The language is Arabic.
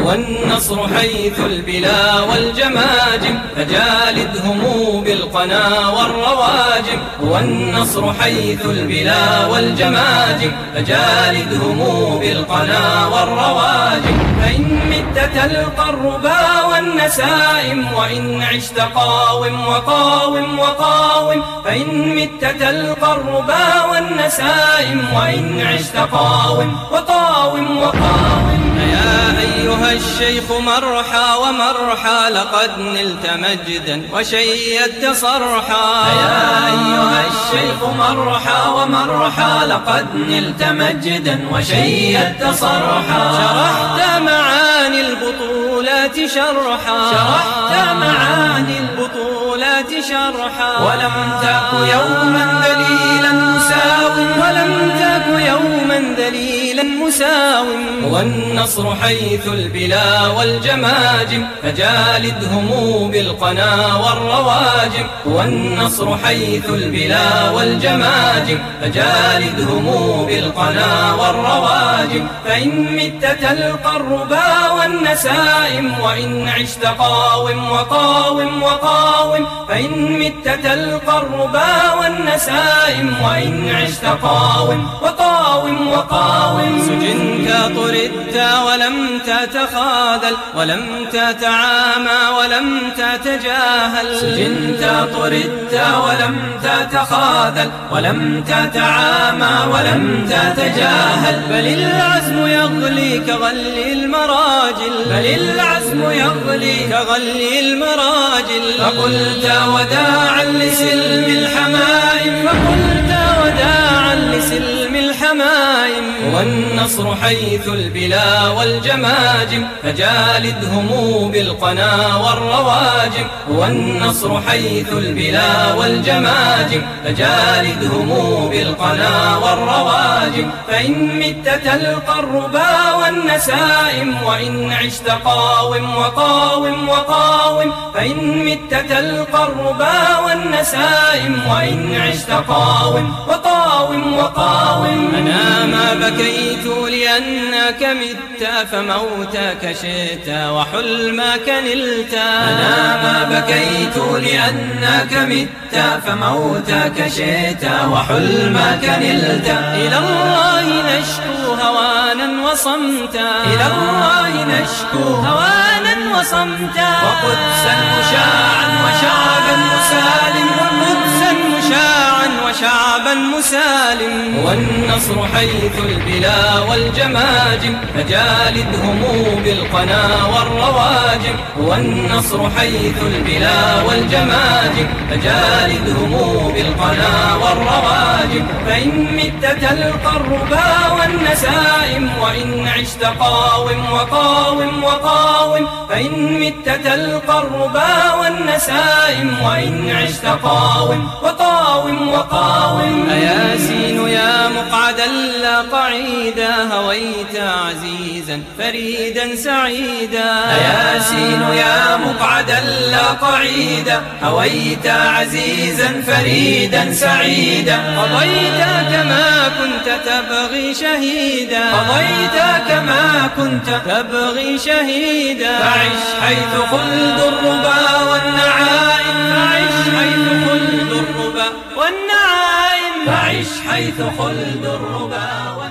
والنصر حيث البلا والجماجم فجالدهم بالقنا والرواجم. والنصر حيث البلا والجماجم فجالدهم بالقنا والرواجم. فإن مت تلقى الربا والنسائم وإن عشت قاوم وقاوم وقاوم. فإن مت تلقى الربا والنسائم وإن عشت قاوم وقاوم وقاوم. يا أيها الشيخ مرحى ومرحى لقد نلت مجدا وشيدت صرحا. يا أيها الشيخ مرحى ومرحى لقد نلت مجدا وشيدت صرحا. شرحت معاني البطولات شرحا. شرحت معاني البطولات شرحا. ولم تك يوما ذليلا مساوم. ولم تك يوما ذليلا مساوم. والنصر حيث البلا والجماجم فجالدهم بالقنا والرواجم. والنصر حيث البلا والجماجم فجالدهم بالقنا والرواجم. فإن مت تلقى الربا والنسائم وإن عشت قاوم وقاوم وقاوم. فإن مت تلقى الربا والنسائم وإن عشت قاوم وقاوم وقاوم. سجنت طردت ولم تتخاذل ولم تتعامى ولم تتجاهل. سجنت طردت ولم تتخاذل ولم تتعامى ولم تتجاهل. بل العزم يغلي كغلي المراجل. بل العزم يغلي كغلي المراجل. فقلت وداعا لسلم الحمائم. فقلت وداعا لسلم الحمائم. والنصر حيث البلا والجماجم فجالدهم بالقنا والرواجم. والنصر حيث البلا والجماجم فجالدهم بالقنا والرواجم. فإن مت تلقى الربا والنسائم وإن عشت قاوم وقاوم وقاوم. فإن مت تلقى الربا والنسائم وإن عشت قاوم وقاوم وقاوم. أنا ما بكيت لأنك مت فموتك شئت وحلمك نلت. أنا ما بكيت لأنك مت فموتك شئت وحلمك نلت. إلى الله نشكو هوانا وصمتا. إلى الله نشكو هوانا وصمتا. وقدسا مشاعا وشعبا مسالم. وقدسا مشاعا وشعبا مسالم. والنصر حيث البلا والجماجم فجالدهم بالقنا والرواجم. والنصر حيث البلا والجماجم فجالدهم بالقنا والرواجم. فإن مت تلقى الربا والنسائم وإن عشت قاوم وقاوم وقاوم. فإن مت تلقى الربا والنسائم وإن عشت قاوم وقاوم وقاوم. أياسين يا مقعدا لا قعيدا هويت عزيزا فريدا سعيدا. أياسين يا مقعدا لا قعيدا هويت عزيزا فريدا سعيدا. قضيت كما كنت تبغي شهيدا. قضيت كما كنت تبغي شهيدا. فعش حيث خلد الربا والنعائم. فعش حيث خلد الربا والنعائم. فعش حيث خلد الربا